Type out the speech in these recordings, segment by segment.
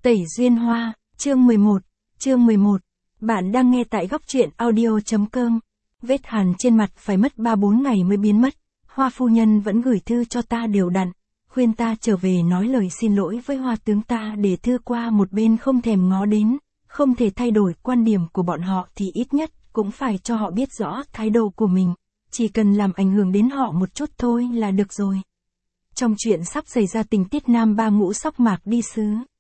Tẩy duyên hoa, chương 11. Bạn đang nghe tại góc truyện audio.com. Vết hằn trên mặt phải mất 3-4 ngày mới biến mất. Hoa phu nhân vẫn gửi thư cho ta đều đặn, khuyên ta trở về nói lời xin lỗi với Hoa tướng ta, để thư qua một bên không thèm ngó đến. Không thể thay đổi quan điểm của bọn họ thì ít nhất cũng phải cho họ biết rõ thái độ của mình. Chỉ cần làm ảnh hưởng đến họ một chút thôi là được rồi. Trong chuyện sắp xảy ra tình tiết nam ba ngũ sóc mạc đi sứ.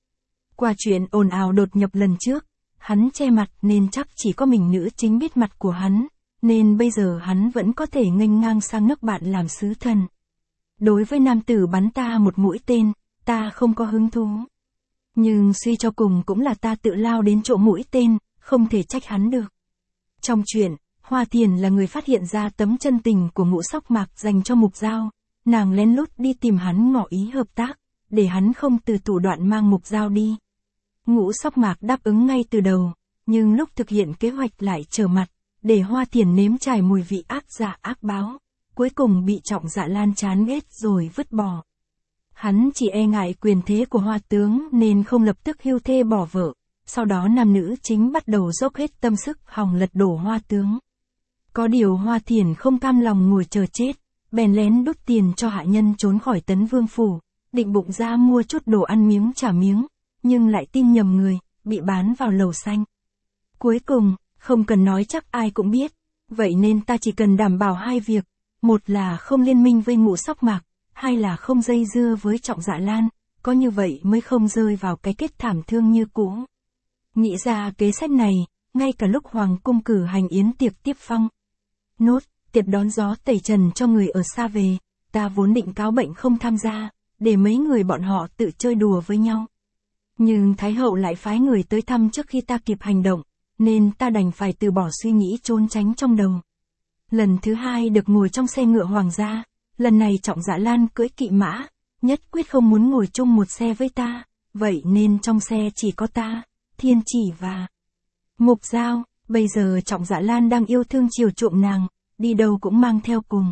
Qua chuyện ồn ào đột nhập lần trước, hắn che mặt nên chắc chỉ có mình nữ chính biết mặt của hắn, nên bây giờ hắn vẫn có thể nghênh ngang sang nước bạn làm sứ thần. Đối với nam tử bắn ta một mũi tên, ta không có hứng thú. Nhưng suy cho cùng cũng là ta tự lao đến chỗ mũi tên, không thể trách hắn được. Trong chuyện, Hoa Thiền là người phát hiện ra tấm chân tình của ngũ sóc mạc dành cho Mục Dao, nàng lén lút đi tìm hắn ngỏ ý hợp tác, để hắn không từ thủ đoạn mang Mục Dao đi. Ngũ sóc mạc đáp ứng ngay từ đầu, nhưng lúc thực hiện kế hoạch lại trở mặt, để Hoa Thiền nếm trải mùi vị ác dạ ác báo, cuối cùng bị Trọng Dạ Lan chán ghét rồi vứt bỏ. Hắn chỉ e ngại quyền thế của Hoa tướng nên không lập tức hưu thê bỏ vợ, sau đó nam nữ chính bắt đầu dốc hết tâm sức hòng lật đổ Hoa tướng. Có điều Hoa Thiền không cam lòng ngồi chờ chết, bèn lén đút tiền cho hạ nhân trốn khỏi Tấn Vương phủ, định bụng ra mua chút đồ ăn miếng trả miếng, nhưng lại tin nhầm người, bị bán vào lầu xanh. Cuối cùng, không cần nói chắc ai cũng biết, vậy nên ta chỉ cần đảm bảo hai việc, một là không liên minh với ngũ sóc mạc, hai là không dây dưa với Trọng Dạ Lan, có như vậy mới không rơi vào cái kết thảm thương như cũ. Nghĩ ra kế sách này, ngay cả lúc Hoàng cung cử hành yến tiệc tiếp phong. Nốt, tiệc đón gió tẩy trần cho người ở xa về, ta vốn định cáo bệnh không tham gia, để mấy người bọn họ tự chơi đùa với nhau. Nhưng Thái hậu lại phái người tới thăm trước khi ta kịp hành động, nên ta đành phải từ bỏ suy nghĩ trốn tránh trong đầu. Lần thứ hai được ngồi trong xe ngựa hoàng gia, lần này Trọng Dạ Lan cưỡi kỵ mã, nhất quyết không muốn ngồi chung một xe với ta, vậy nên trong xe chỉ có ta, Thiên Chỉ và Mục Dao. Bây giờ Trọng Dạ Lan đang yêu thương chiều chuộng nàng, đi đâu cũng mang theo cùng.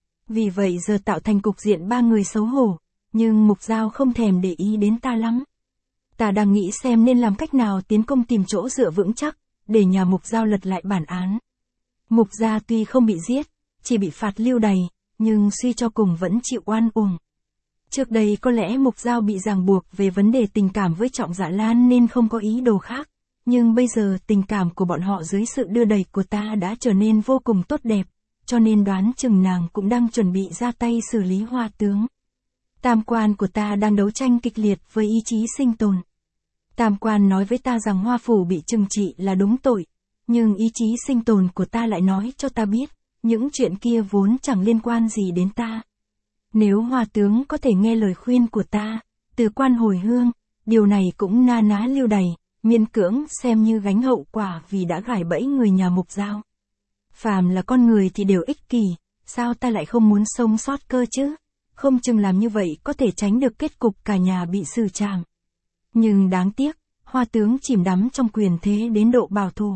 Vì vậy giờ tạo thành cục diện ba người xấu hổ, nhưng Mục Dao không thèm để ý đến ta lắm. Ta đang nghĩ xem nên làm cách nào tiến công tìm chỗ dựa vững chắc, để nhà Mục Dao lật lại bản án. Mục gia tuy không bị giết, chỉ bị phạt lưu đày, nhưng suy cho cùng vẫn chịu oan uổng. Trước đây có lẽ Mục Dao bị ràng buộc về vấn đề tình cảm với Trọng Dạ Lan nên không có ý đồ khác, nhưng bây giờ tình cảm của bọn họ dưới sự đưa đẩy của ta đã trở nên vô cùng tốt đẹp, cho nên đoán chừng nàng cũng đang chuẩn bị ra tay xử lý Hoa tướng. Tam quan của ta đang đấu tranh kịch liệt với ý chí sinh tồn. Tam quan nói với ta rằng Hoa phủ bị trừng trị là đúng tội, nhưng ý chí sinh tồn của ta lại nói cho ta biết, những chuyện kia vốn chẳng liên quan gì đến ta. Nếu Hoa tướng có thể nghe lời khuyên của ta, từ quan hồi hương, điều này cũng na ná lưu đày, miễn cưỡng xem như gánh hậu quả vì đã gài bẫy người nhà Mục Dao. Phàm là con người thì đều ích kỷ, sao ta lại không muốn sống sót cơ chứ? Không chừng làm như vậy có thể tránh được kết cục cả nhà bị xử trảm. Nhưng đáng tiếc, Hoa tướng chìm đắm trong quyền thế đến độ bảo thủ.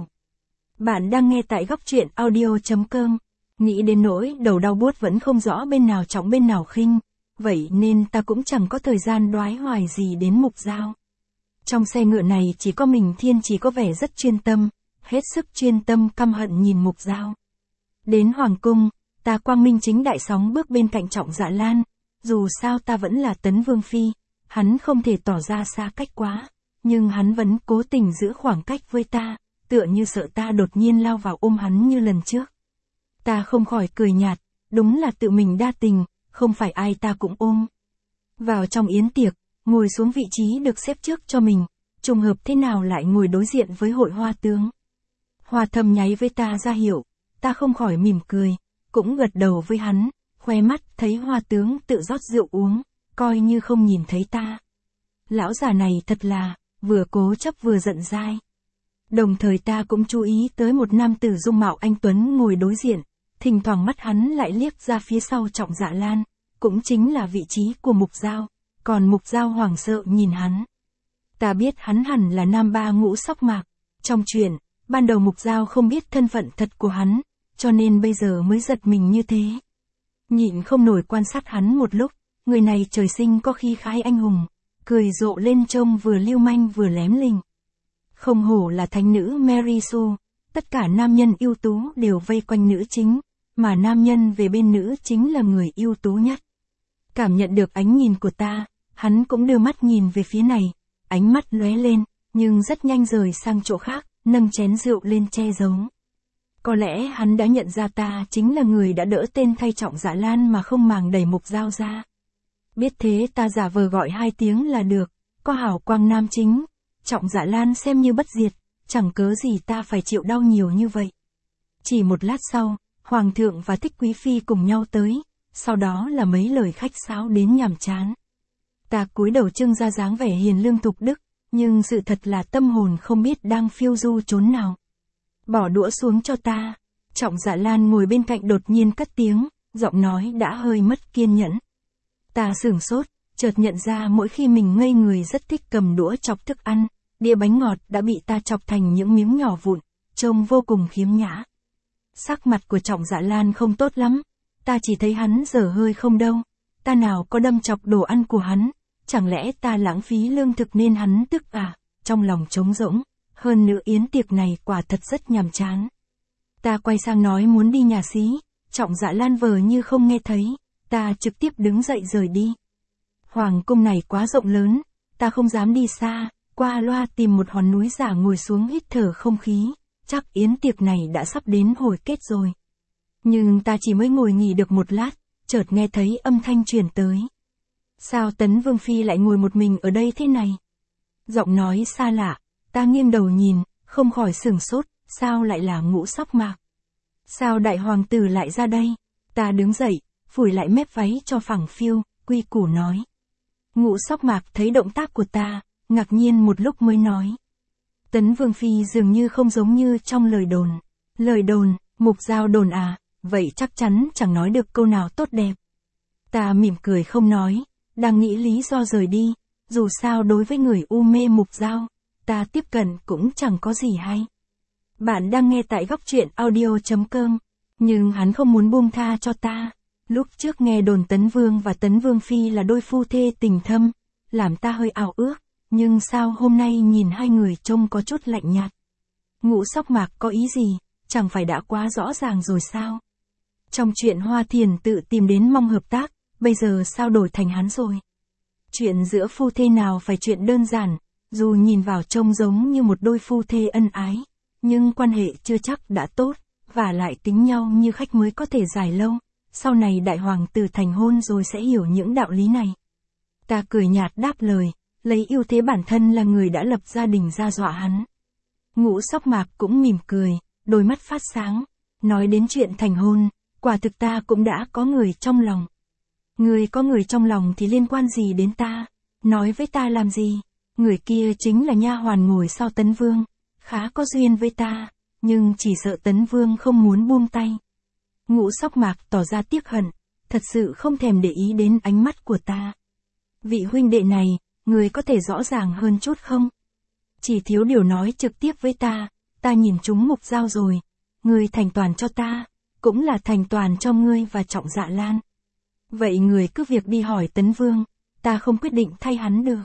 Bạn đang nghe tại góc truyện audio.com. Nghĩ đến nỗi đầu đau buốt vẫn không rõ bên nào trọng bên nào khinh, vậy nên ta cũng chẳng có thời gian đoái hoài gì đến Mục Dao. Trong xe ngựa này chỉ có mình Thiên Chỉ có vẻ rất chuyên tâm, hết sức chuyên tâm căm hận nhìn Mục Dao. Đến Hoàng cung, ta quang minh chính đại sóng bước bên cạnh Trọng Dạ Lan, dù sao ta vẫn là Tấn Vương phi, hắn không thể tỏ ra xa cách quá, nhưng hắn vẫn cố tình giữ khoảng cách với ta, tựa như sợ ta đột nhiên lao vào ôm hắn như lần trước. Ta không khỏi cười nhạt, đúng là tự mình đa tình, không phải ai ta cũng ôm. Vào trong yến tiệc, ngồi xuống vị trí được xếp trước cho mình, trùng hợp thế nào lại ngồi đối diện với hội Hoa tướng. Hoa Thâm nháy với ta ra hiệu, ta không khỏi mỉm cười, cũng gật đầu với hắn, khoe mắt thấy Hoa tướng tự rót rượu uống, coi như không nhìn thấy ta. Lão già này thật là, vừa cố chấp vừa giận dai. Đồng thời ta cũng chú ý tới một nam tử dung mạo anh tuấn ngồi đối diện, thỉnh thoảng mắt hắn lại liếc ra phía sau Trọng Dạ Lan, cũng chính là vị trí của Mục Dao, còn Mục Dao hoảng sợ nhìn hắn. Ta biết hắn hẳn là nam ba ngũ sóc mạc, trong chuyện, ban đầu Mục Dao không biết thân phận thật của hắn, cho nên bây giờ mới giật mình như thế. Nhịn không nổi quan sát hắn một lúc, người này trời sinh có khí khái anh hùng, cười rộ lên trông vừa lưu manh vừa lém lình. Không hổ là thánh nữ Mary Sue, tất cả nam nhân ưu tú đều vây quanh nữ chính, mà nam nhân về bên nữ chính là người ưu tú nhất. Cảm nhận được ánh nhìn của ta, hắn cũng đưa mắt nhìn về phía này, ánh mắt lóe lên, nhưng rất nhanh rời sang chỗ khác, nâng chén rượu lên che giấu. Có lẽ hắn đã nhận ra ta chính là người đã đỡ tên thay Trọng Dạ Lan mà không màng đẩy Mục Dao ra. Biết thế ta giả vờ gọi 2 tiếng là được, có hảo quang nam chính, Trọng Dạ Lan xem như bất diệt, chẳng cớ gì ta phải chịu đau nhiều như vậy. Chỉ một lát sau, Hoàng thượng và Thích Quý Phi cùng nhau tới, sau đó là mấy lời khách sáo đến nhàm chán. Ta cúi đầu trưng ra dáng vẻ hiền lương thục đức, nhưng sự thật là tâm hồn không biết đang phiêu du chốn nào. Bỏ đũa xuống cho ta. Trọng Dạ Lan ngồi bên cạnh đột nhiên cất tiếng, giọng nói đã hơi mất kiên nhẫn. Ta sửng sốt, chợt nhận ra mỗi khi mình ngây người rất thích cầm đũa chọc thức ăn, đĩa bánh ngọt đã bị ta chọc thành những miếng nhỏ vụn, trông vô cùng khiếm nhã. Sắc mặt của Trọng Dạ Lan không tốt lắm, ta chỉ thấy hắn dở hơi không đâu, ta nào có đâm chọc đồ ăn của hắn, chẳng lẽ ta lãng phí lương thực nên hắn tức à, trong lòng trống rỗng, hơn nữa yến tiệc này quả thật rất nhàm chán. Ta quay sang nói muốn đi nhà xí, Trọng Dạ Lan vờ như không nghe thấy, ta trực tiếp đứng dậy rời đi. Hoàng cung này quá rộng lớn, ta không dám đi xa, qua loa tìm một hòn núi giả ngồi xuống hít thở không khí, chắc yến tiệc này đã sắp đến hồi kết rồi. Nhưng ta chỉ mới ngồi nghỉ được một lát, chợt nghe thấy âm thanh truyền tới. Sao Tấn Vương Phi lại ngồi một mình ở đây thế này? Giọng nói xa lạ, ta nghiêng đầu nhìn, không khỏi sửng sốt, sao lại là Ngũ Sóc Mạc? Sao đại hoàng tử lại ra đây? Ta đứng dậy, phủi lại mép váy cho phẳng phiu, quy củ nói. Ngũ Sóc Mạc thấy động tác của ta, ngạc nhiên một lúc mới nói. Tấn Vương Phi dường như không giống như trong lời đồn. Lời đồn, Mục Dao đồn à, vậy chắc chắn chẳng nói được câu nào tốt đẹp. Ta mỉm cười không nói, đang nghĩ lý do rời đi, dù sao đối với người u mê Mục Dao, ta tiếp cận cũng chẳng có gì hay. Bạn đang nghe tại góc truyện audio.com, nhưng hắn không muốn buông tha cho ta. Lúc trước nghe đồn Tấn Vương và Tấn Vương Phi là đôi phu thê tình thâm, làm ta hơi ảo ước, nhưng sao hôm nay nhìn hai người trông có chút lạnh nhạt. Ngũ Sóc Mạc có ý gì, chẳng phải đã quá rõ ràng rồi sao? Trong chuyện Hoa Thiền tự tìm đến mong hợp tác, bây giờ sao đổi thành hắn rồi? Chuyện giữa phu thê nào phải chuyện đơn giản, dù nhìn vào trông giống như một đôi phu thê ân ái, nhưng quan hệ chưa chắc đã tốt, và lại kính nhau như khách mới có thể dài lâu, sau này đại hoàng tử thành hôn rồi sẽ hiểu những đạo lý này. Ta cười nhạt đáp lời, lấy ưu thế bản thân là người đã lập gia đình ra dọa hắn. Ngũ Sóc Mạc cũng mỉm cười, đôi mắt phát sáng, nói đến chuyện thành hôn, quả thực ta cũng đã có người trong lòng. Người có người trong lòng thì liên quan gì đến ta, nói với ta làm gì, người kia chính là nha hoàn ngồi sau Tấn Vương, khá có duyên với ta, nhưng chỉ sợ Tấn Vương không muốn buông tay. Ngũ Sóc Mạc tỏ ra tiếc hận, thật sự không thèm để ý đến ánh mắt của ta. Vị huynh đệ này, người có thể rõ ràng hơn chút không? Chỉ thiếu điều nói trực tiếp với ta nhìn trúng Mục Dao rồi, người thành toàn cho ta, cũng là thành toàn cho ngươi và Trọng Dạ Lan. Vậy người cứ việc đi hỏi Tấn Vương, ta không quyết định thay hắn được.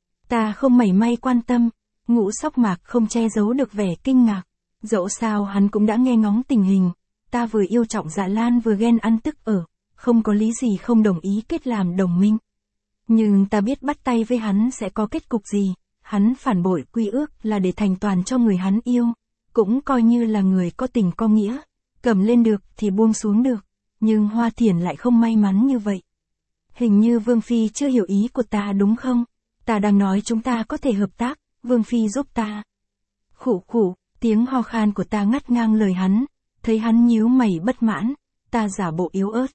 Ta không mảy may quan tâm, Ngũ Sóc Mạc không che giấu được vẻ kinh ngạc, dẫu sao hắn cũng đã nghe ngóng tình hình, ta vừa yêu Trọng Dạ Lan vừa ghen ăn tức ở, không có lý gì không đồng ý kết làm đồng minh. Nhưng ta biết bắt tay với hắn sẽ có kết cục gì, hắn phản bội quy ước là để thành toàn cho người hắn yêu, cũng coi như là người có tình có nghĩa, cầm lên được thì buông xuống được, nhưng Hoa Thiền lại không may mắn như vậy. Hình như Vương Phi chưa hiểu ý của ta đúng không? Ta đang nói chúng ta có thể hợp tác, Vương Phi giúp ta. Khụ khụ, tiếng ho khan của ta ngắt ngang lời hắn, thấy hắn nhíu mày bất mãn, ta giả bộ yếu ớt.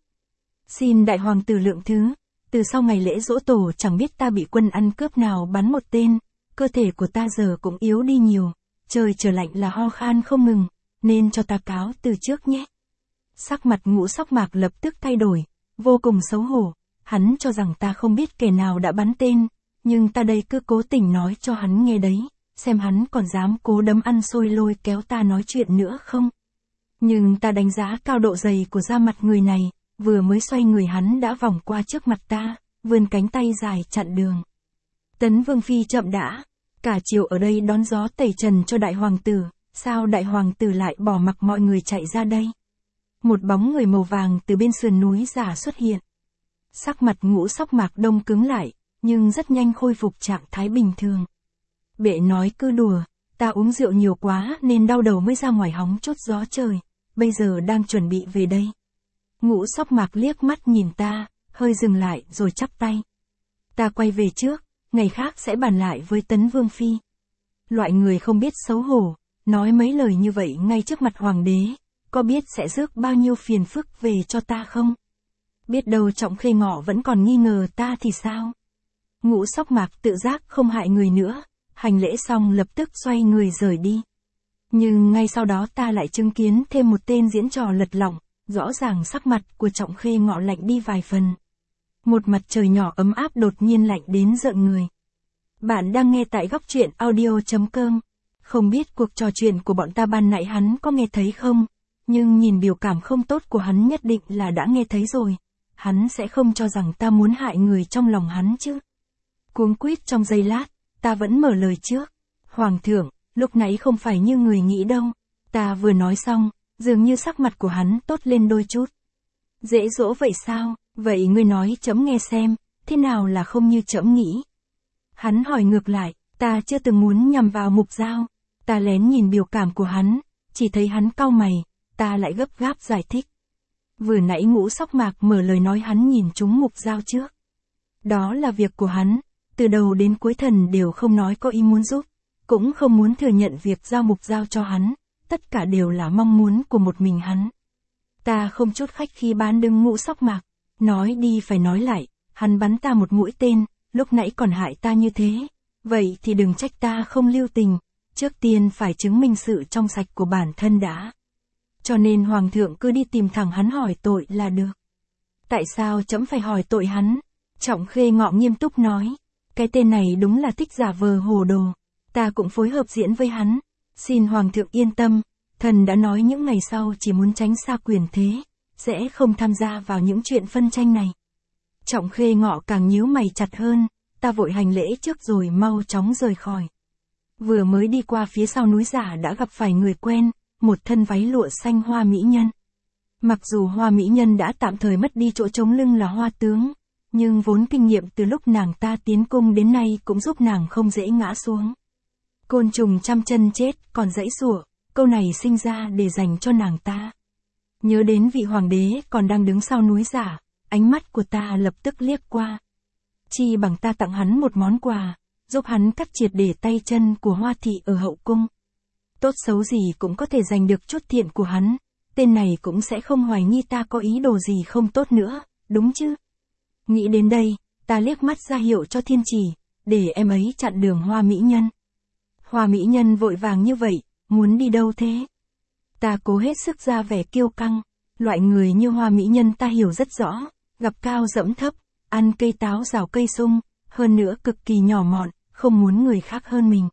Xin đại hoàng tử lượng thứ, từ sau ngày lễ giỗ tổ chẳng biết ta bị quân ăn cướp nào bắn một tên, cơ thể của ta giờ cũng yếu đi nhiều, trời trở lạnh là ho khan không ngừng, nên cho ta cáo từ trước nhé. Sắc mặt Ngũ Sóc Mạc lập tức thay đổi, vô cùng xấu hổ, hắn cho rằng ta không biết kẻ nào đã bắn tên, nhưng ta đây cứ cố tình nói cho hắn nghe đấy, xem hắn còn dám cố đấm ăn xôi lôi kéo ta nói chuyện nữa không. Nhưng ta đánh giá cao độ dày của da mặt người này, vừa mới xoay người hắn đã vòng qua trước mặt ta, vươn cánh tay dài chặn đường. Tấn Vương Phi chậm đã. Cả chiều ở đây đón gió tẩy trần cho đại hoàng tử, sao đại hoàng tử lại bỏ mặc mọi người chạy ra đây? Một bóng người màu vàng từ bên sườn núi giả xuất hiện. Sắc mặt Ngũ Sóc Mạc đông cứng lại, nhưng rất nhanh khôi phục trạng thái bình thường. Bệ nói cứ đùa, ta uống rượu nhiều quá nên đau đầu mới ra ngoài hóng chút gió trời, bây giờ đang chuẩn bị về đây. Ngũ Sóc Mạc liếc mắt nhìn ta, hơi dừng lại rồi chắp tay. Ta quay về trước, ngày khác sẽ bàn lại với Tấn Vương Phi. Loại người không biết xấu hổ, nói mấy lời như vậy ngay trước mặt hoàng đế, có biết sẽ rước bao nhiêu phiền phức về cho ta không? Biết đâu Trọng Khê Ngọ vẫn còn nghi ngờ ta thì sao? Ngũ Sóc Mạc tự giác không hại người nữa, hành lễ xong lập tức xoay người rời đi. Nhưng ngay sau đó ta lại chứng kiến thêm một tên diễn trò lật lọng, rõ ràng sắc mặt của Trọng Khê Ngọ lạnh đi vài phần. Một mặt trời nhỏ ấm áp đột nhiên lạnh đến rợn người. Bạn đang nghe tại góc truyện audio.com. Không biết cuộc trò chuyện của bọn ta ban nãy hắn có nghe thấy không? Nhưng nhìn biểu cảm không tốt của hắn nhất định là đã nghe thấy rồi. Hắn sẽ không cho rằng ta muốn hại người trong lòng hắn chứ. Cuống quýt trong giây lát, ta vẫn mở lời trước. Hoàng thượng, lúc nãy không phải như người nghĩ đâu. Ta vừa nói xong, dường như sắc mặt của hắn tốt lên đôi chút. Dễ dỗ vậy sao? Vậy ngươi nói trẫm nghe xem, thế nào là không như trẫm nghĩ? Hắn hỏi ngược lại, ta chưa từng muốn nhằm vào Mục Dao. Ta lén nhìn biểu cảm của hắn, chỉ thấy hắn cau mày, ta lại gấp gáp giải thích. Vừa nãy Ngũ Sóc Mạc mở lời nói hắn nhìn trúng Mục Dao trước. Đó là việc của hắn, từ đầu đến cuối thần đều không nói có ý muốn giúp, cũng không muốn thừa nhận việc giao Mục Dao cho hắn, tất cả đều là mong muốn của một mình hắn. Ta không chút khách khí bán đứng Ngũ Sóc Mạc, nói đi phải nói lại, hắn bắn ta một mũi tên, lúc nãy còn hại ta như thế, vậy thì đừng trách ta không lưu tình, trước tiên phải chứng minh sự trong sạch của bản thân đã. Cho nên hoàng thượng cứ đi tìm thẳng hắn hỏi tội là được. Tại sao trẫm phải hỏi tội hắn? Trọng Khê Ngọ nghiêm túc nói, cái tên này đúng là thích giả vờ hồ đồ, ta cũng phối hợp diễn với hắn, xin hoàng thượng yên tâm, thần đã nói những ngày sau chỉ muốn tránh xa quyền thế, sẽ không tham gia vào những chuyện phân tranh này. Trọng Khê Ngọ càng nhíu mày chặt hơn, ta vội hành lễ trước rồi mau chóng rời khỏi. Vừa mới đi qua phía sau núi giả đã gặp phải người quen, một thân váy lụa xanh Hoa mỹ nhân. Mặc dù Hoa mỹ nhân đã tạm thời mất đi chỗ chống lưng là Hoa tướng, nhưng vốn kinh nghiệm từ lúc nàng ta tiến cung đến nay cũng giúp nàng không dễ ngã xuống. Côn trùng trăm chân chết còn giãy giụa, câu này sinh ra để dành cho nàng ta. Nhớ đến vị hoàng đế còn đang đứng sau núi giả, ánh mắt của ta lập tức liếc qua. Chi bằng ta tặng hắn một món quà, giúp hắn cắt triệt để tay chân của Hoa thị ở hậu cung. Tốt xấu gì cũng có thể giành được chút thiện của hắn, tên này cũng sẽ không hoài nghi ta có ý đồ gì không tốt nữa, đúng chứ? Nghĩ đến đây, ta liếc mắt ra hiệu cho Thiên Chỉ, để em ấy chặn đường Hoa mỹ nhân. Hoa mỹ nhân vội vàng như vậy, muốn đi đâu thế? Ta cố hết sức ra vẻ kiêu căng, loại người như Hoa mỹ nhân ta hiểu rất rõ, gặp cao dẫm thấp, ăn cây táo rào cây sung, hơn nữa cực kỳ nhỏ mọn, không muốn người khác hơn mình.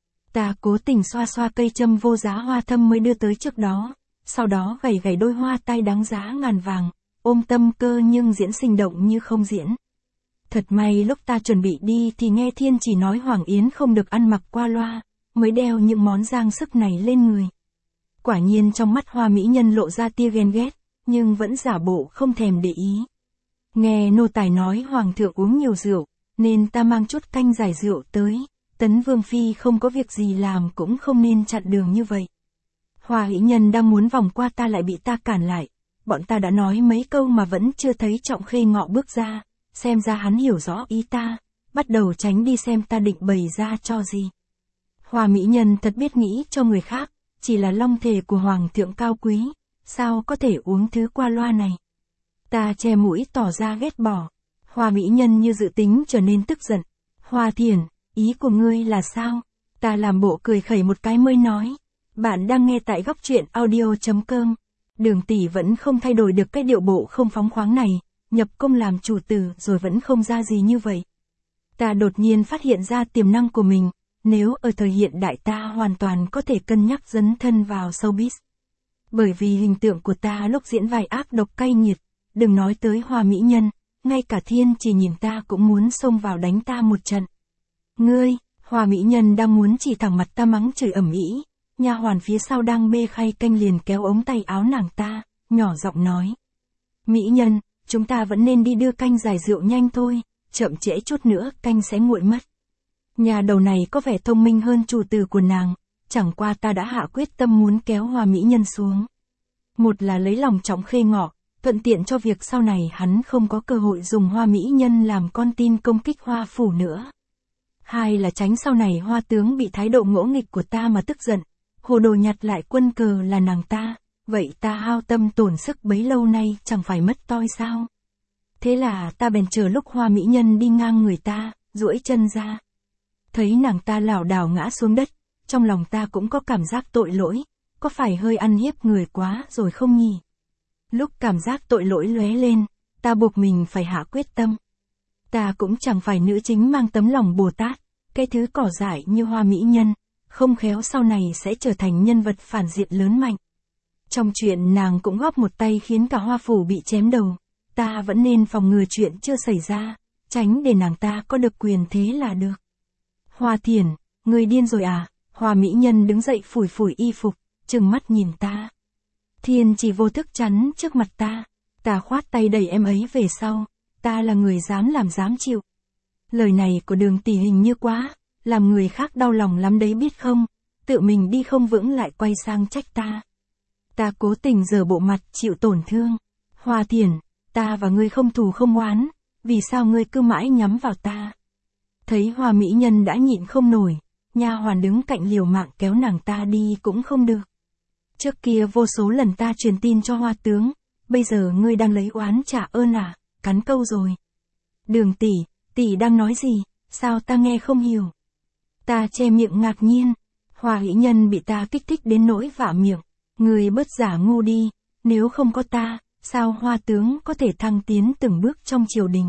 Ta cố tình xoa xoa cây châm vô giá hoa thâm mới đưa tới trước đó, sau đó gảy gảy đôi hoa tai đáng giá ngàn vàng, ôm tâm cơ nhưng diễn sinh động như không diễn. Thật may lúc ta chuẩn bị đi thì nghe Thiên Chỉ nói Hoàng Yến không được ăn mặc qua loa, mới đeo những món trang sức này lên người. Quả nhiên trong mắt Hoa mỹ nhân lộ ra tia ghen ghét, nhưng vẫn giả bộ không thèm để ý. Nghe nô tài nói hoàng thượng uống nhiều rượu, nên ta mang chút canh giải rượu tới, Tấn Vương Phi không có việc gì làm cũng không nên chặn đường như vậy. Hoa mỹ nhân đang muốn vòng qua ta lại bị ta cản lại, bọn ta đã nói mấy câu mà vẫn chưa thấy Trọng Khê Ngọ bước ra, xem ra hắn hiểu rõ ý ta, bắt đầu tránh đi xem ta định bày ra cho gì. Hoa mỹ nhân thật biết nghĩ cho người khác, chỉ là long thể của hoàng thượng cao quý, sao có thể uống thứ qua loa này. Ta che mũi tỏ ra ghét bỏ. Hoa mỹ nhân như dự tính trở nên tức giận. Hoa Thiển, ý của ngươi là sao? Ta làm bộ cười khẩy một cái mới nói. Bạn đang nghe tại góc truyện audio.com. Đường tỷ vẫn không thay đổi được cái điệu bộ không phóng khoáng này, nhập cung làm chủ tử rồi vẫn không ra gì như vậy. Ta đột nhiên phát hiện ra tiềm năng của mình, nếu ở thời hiện đại ta hoàn toàn có thể cân nhắc dấn thân vào showbiz. Bởi vì hình tượng của ta lúc diễn vai ác độc cay nghiệt, đừng nói tới Hoa mỹ nhân, ngay cả Thiên Chỉ nhìn ta cũng muốn xông vào đánh ta một trận. Ngươi, Hoa mỹ nhân đang muốn chỉ thẳng mặt ta mắng chửi ầm ĩ, nha hoàn phía sau đang bê khay canh liền kéo ống tay áo nàng ta, nhỏ giọng nói. Mỹ nhân, chúng ta vẫn nên đi đưa canh giải rượu nhanh thôi, chậm trễ chút nữa canh sẽ nguội mất. Nhà đầu này có vẻ thông minh hơn chủ tử của nàng, chẳng qua ta đã hạ quyết tâm muốn kéo Hoa mỹ nhân xuống. Một là lấy lòng Trọng Khê Ngọ, thuận tiện cho việc sau này hắn không có cơ hội dùng Hoa mỹ nhân làm con tin công kích Hoa phủ nữa. Hai là tránh sau này Hoa tướng bị thái độ ngỗ nghịch của ta mà tức giận, hồ đồ nhặt lại quân cờ là nàng ta, vậy ta hao tâm tổn sức bấy lâu nay chẳng phải mất toi sao? Thế là ta bèn chờ lúc Hoa mỹ nhân đi ngang người ta, duỗi chân ra. Thấy nàng ta lảo đảo ngã xuống đất, trong lòng ta cũng có cảm giác tội lỗi, có phải hơi ăn hiếp người quá rồi không nhỉ? Lúc cảm giác tội lỗi lóe lên, ta buộc mình phải hạ quyết tâm. Ta cũng chẳng phải nữ chính mang tấm lòng Bồ Tát, cái thứ cỏ dại như Hoa mỹ nhân, không khéo sau này sẽ trở thành nhân vật phản diện lớn mạnh. Trong chuyện nàng cũng góp một tay khiến cả Hoa phủ bị chém đầu, ta vẫn nên phòng ngừa chuyện chưa xảy ra, tránh để nàng ta có được quyền thế là được. Hoa Thiển, người điên rồi à? Hoa mỹ nhân đứng dậy phủi phủi y phục, trừng mắt nhìn ta. Thiên chỉ vô thức chắn trước mặt ta, ta khoát tay đẩy em ấy về sau, ta là người dám làm dám chịu. Lời này của Đường tỷ hình như quá, làm người khác đau lòng lắm đấy biết không, tự mình đi không vững lại quay sang trách ta. Ta cố tình giở bộ mặt chịu tổn thương. Hoa Thiển, ta và ngươi không thù không oán, vì sao ngươi cứ mãi nhắm vào ta? Thấy Hoa mỹ nhân đã nhịn không nổi, nha hoàn đứng cạnh liều mạng kéo nàng ta đi cũng không được. Trước kia vô số lần ta truyền tin cho Hoa tướng, bây giờ ngươi đang lấy oán trả ơn à? Cắn câu rồi. Đường tỷ đang nói gì, sao ta nghe không hiểu? Ta che miệng ngạc nhiên, Hoa mỹ nhân bị ta kích thích đến nỗi vả miệng, ngươi bớt giả ngu đi, nếu không có ta, sao Hoa tướng có thể thăng tiến từng bước trong triều đình?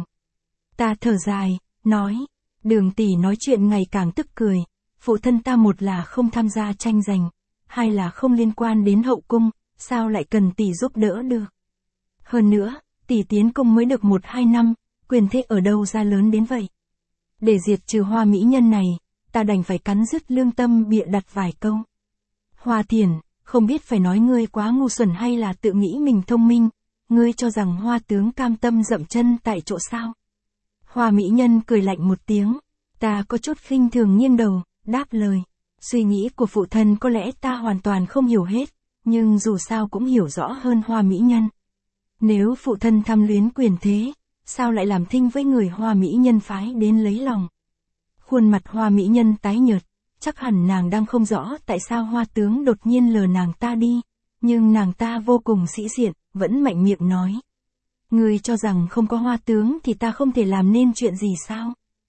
Ta thở dài, nói, Đường tỷ nói chuyện ngày càng tức cười, phụ thân ta một là không tham gia tranh giành, hai là không liên quan đến hậu cung, sao lại cần tỷ giúp đỡ được? Hơn nữa, tỷ tiến cung mới được 1-2 năm, quyền thế ở đâu ra lớn đến vậy? Để diệt trừ Hoa mỹ nhân này, ta đành phải cắn rứt lương tâm bịa đặt vài câu. Hoa Thiển, không biết phải nói ngươi quá ngu xuẩn hay là tự nghĩ mình thông minh, ngươi cho rằng Hoa tướng cam tâm dậm chân tại chỗ sao? Hoa mỹ nhân cười lạnh một tiếng, ta có chút khinh thường nghiêng đầu, đáp lời. Suy nghĩ của phụ thân có lẽ ta hoàn toàn không hiểu hết, nhưng dù sao cũng hiểu rõ hơn Hoa mỹ nhân. Nếu phụ thân tham luyến quyền thế, sao lại làm thinh với người Hoa mỹ nhân phái đến lấy lòng? Khuôn mặt Hoa mỹ nhân tái nhợt, chắc hẳn nàng đang không rõ tại sao Hoa tướng đột nhiên lờ nàng ta đi, nhưng nàng ta vô cùng sĩ diện, vẫn mạnh miệng nói. Ngươi cho rằng không có Hoa tướng thì ta không thể làm nên chuyện gì sao?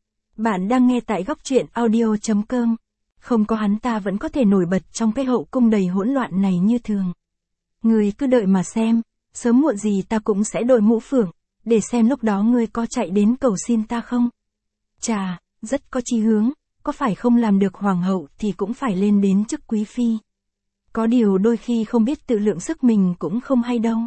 Bạn đang nghe tại góc truyện audio.com. Không có hắn ta vẫn có thể nổi bật trong cái hậu cung đầy hỗn loạn này như thường. Ngươi cứ đợi mà xem, sớm muộn gì ta cũng sẽ đội mũ phượng, để xem lúc đó ngươi có chạy đến cầu xin ta không? Chà, rất có chí hướng, có phải không làm được hoàng hậu thì cũng phải lên đến chức quý phi. Có điều đôi khi không biết tự lượng sức mình cũng không hay đâu.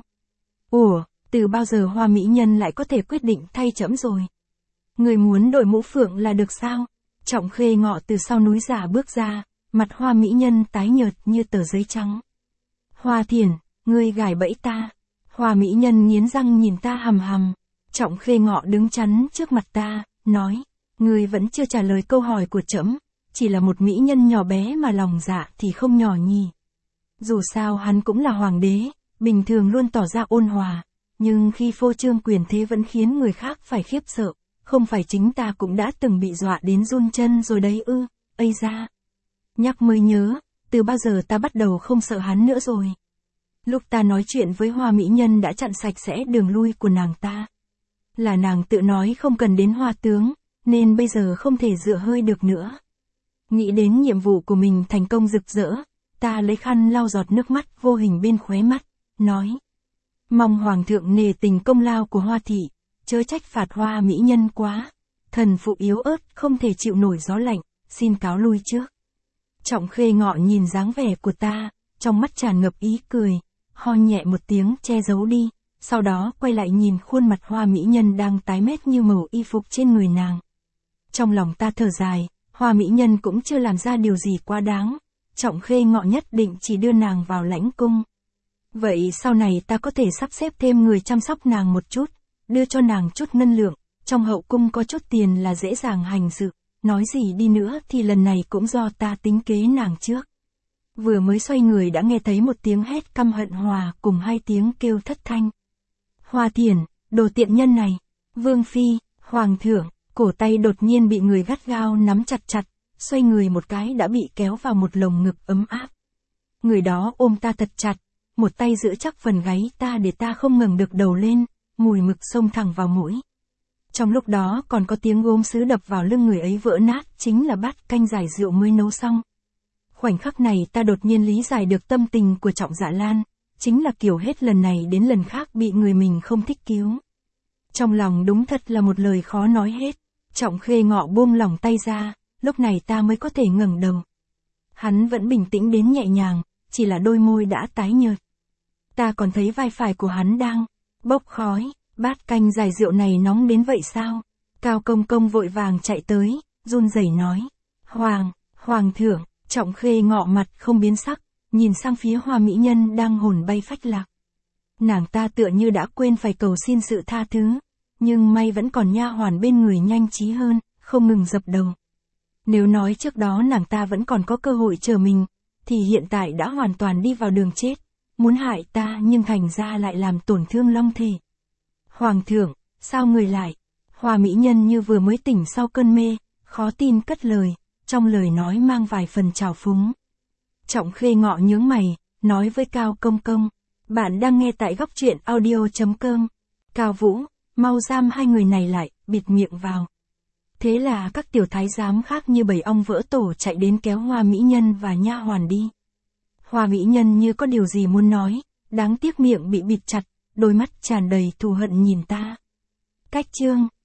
Ủa, từ bao giờ Hoa mỹ nhân lại có thể quyết định thay trẫm rồi? Người muốn đội mũ phượng là được sao? Trọng Khê Ngọ từ sau núi giả bước ra, mặt Hoa mỹ nhân tái nhợt như tờ giấy trắng. Hoa Thiển, ngươi gài bẫy ta. Hoa mỹ nhân nghiến răng nhìn ta hằm hằm. Trọng Khê Ngọ đứng chắn trước mặt ta, nói, ngươi vẫn chưa trả lời câu hỏi của trẫm, chỉ là một mỹ nhân nhỏ bé mà lòng dạ thì không nhỏ nhỉ. Dù sao hắn cũng là hoàng đế, bình thường luôn tỏ ra ôn hòa, nhưng khi phô trương quyền thế vẫn khiến người khác phải khiếp sợ, không phải chính ta cũng đã từng bị dọa đến run chân rồi đấy ư? Ây da! Nhắc mới nhớ, từ bao giờ ta bắt đầu không sợ hắn nữa rồi. Lúc ta nói chuyện với Hoa mỹ nhân đã chặn sạch sẽ đường lui của nàng ta. Là nàng tự nói không cần đến Hoa tướng, nên bây giờ không thể dựa hơi được nữa. Nghĩ đến nhiệm vụ của mình thành công rực rỡ, ta lấy khăn lau giọt nước mắt vô hình bên khóe mắt, nói. Mong Hoàng thượng nể tình công lao của Hoa thị, chớ trách phạt Hoa mỹ nhân quá. Thần phụ yếu ớt không thể chịu nổi gió lạnh, xin cáo lui trước. Trọng Khê Ngọ nhìn dáng vẻ của ta, trong mắt tràn ngập ý cười, ho nhẹ một tiếng che giấu đi, sau đó quay lại nhìn khuôn mặt Hoa mỹ nhân đang tái mét như màu y phục trên người nàng. Trong lòng ta thở dài, Hoa mỹ nhân cũng chưa làm ra điều gì quá đáng, Trọng Khê Ngọ nhất định chỉ đưa nàng vào lãnh cung. Vậy sau này ta có thể sắp xếp thêm người chăm sóc nàng một chút, đưa cho nàng chút ngân lượng, trong hậu cung có chút tiền là dễ dàng hành sự, nói gì đi nữa thì lần này cũng do ta tính kế nàng trước. Vừa mới xoay người đã nghe thấy một tiếng hét căm hận hòa cùng hai tiếng kêu thất thanh. Hoa Thiển, đồ tiện nhân này, Vương Phi, Hoàng thượng, cổ tay đột nhiên bị người gắt gao nắm chặt chặt, xoay người một cái đã bị kéo vào một lồng ngực ấm áp. Người đó ôm ta thật chặt, một tay giữ chắc phần gáy ta để ta không ngẩng được đầu lên, mùi mực xông thẳng vào mũi. Trong lúc đó còn có tiếng gốm sứ đập vào lưng người ấy vỡ nát, chính là bát canh giải rượu mới nấu xong. Khoảnh khắc này ta đột nhiên lý giải được tâm tình của Trọng Dạ Lan, chính là kiểu hết lần này đến lần khác bị người mình không thích cứu. Trong lòng đúng thật là một lời khó nói hết. Trọng Khê Ngọ buông lỏng tay ra, lúc này ta mới có thể ngẩng đầu. Hắn vẫn bình tĩnh đến nhẹ nhàng, chỉ là đôi môi đã tái nhợt. Ta còn thấy vai phải của hắn đang bốc khói, bát canh giải rượu này nóng đến vậy sao? Cao Công Công vội vàng chạy tới, run rẩy nói. Hoàng thượng, Trọng Khê Ngọ mặt không biến sắc, nhìn sang phía Hoa mỹ nhân đang hồn bay phách lạc. Nàng ta tựa như đã quên phải cầu xin sự tha thứ, nhưng may vẫn còn nha hoàn bên người nhanh trí hơn, không ngừng dập đầu. Nếu nói trước đó nàng ta vẫn còn có cơ hội chờ mình, thì hiện tại đã hoàn toàn đi vào đường chết, muốn hại ta nhưng thành ra lại làm tổn thương long thể. Hoàng thượng, sao người lại? Hoa mỹ nhân như vừa mới tỉnh sau cơn mê, khó tin cất lời, trong lời nói mang vài phần trào phúng. Trọng Khê Ngọ nhướng mày, nói với Cao Công Công, bạn đang nghe tại góc truyện audio.com. Cao Vũ, mau giam hai người này lại, bịt miệng vào. Thế là các tiểu thái giám khác như bầy ong vỡ tổ chạy đến kéo Hoa mỹ nhân và nha hoàn đi. Hoa mỹ nhân như có điều gì muốn nói, đáng tiếc miệng bị bịt chặt, đôi mắt tràn đầy thù hận nhìn ta. Cách chương